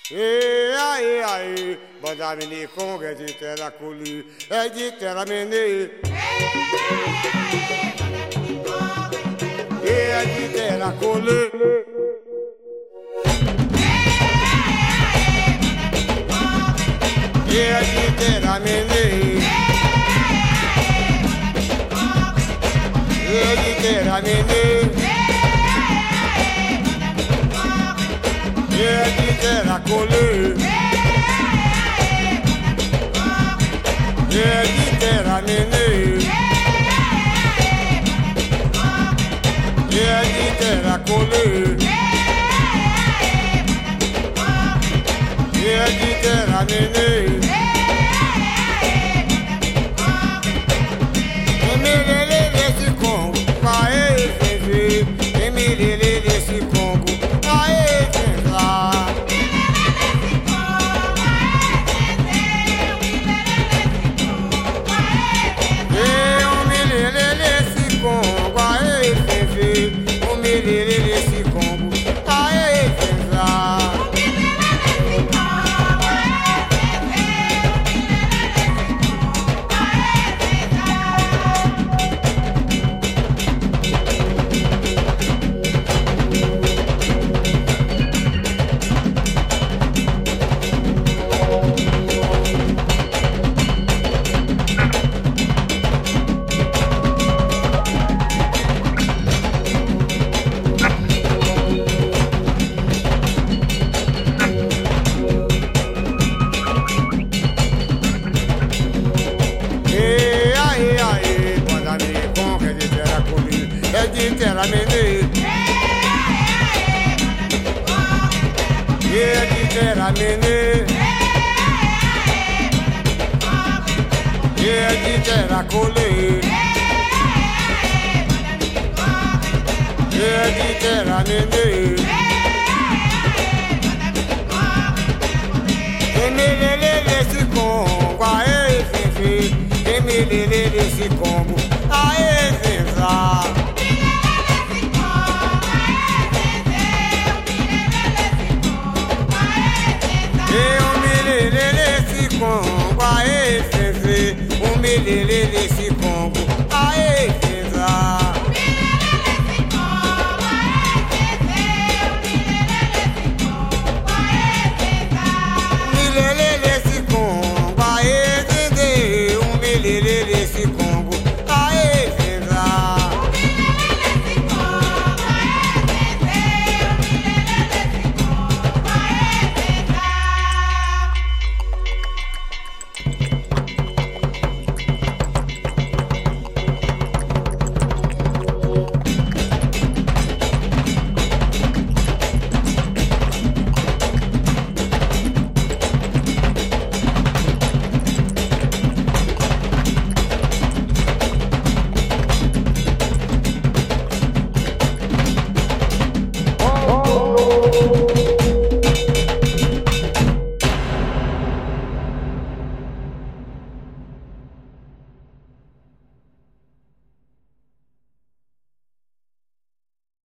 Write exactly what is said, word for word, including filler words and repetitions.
E aí, aí, banda mini conga é de terra coli, é de terra menê. E é de terra coli. E é de terra menê. E é de terra menê. E é de terra coli. E é de terra menê. E é de terra coli. E é de terra menê. E me lelê desse combo, aê, Zezê. E me lelê desse combo, aê, Zezá. E me lelê desse combo, aê, Zezê. O me lelê desse combo, aê, Zezá. É de terra menê. E é de terra menê. E é de terra colê. E é de terra menê. E me lelê desse combo, aê, Zezê. E me lelê desse combo, aê, Zezá. Congo, aê, Zezê, o melelê desse Congo,